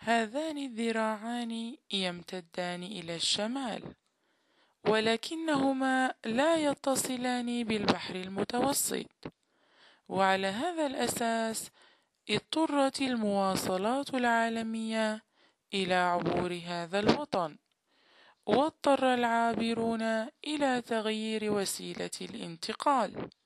هذان الذراعان يمتدان إلى الشمال، ولكنهما لا يتصلان بالبحر المتوسط، وعلى هذا الأساس اضطرت المواصلات العالمية إلى عبور هذا الوطن، واضطر العابرون إلى تغيير وسيلة الانتقال.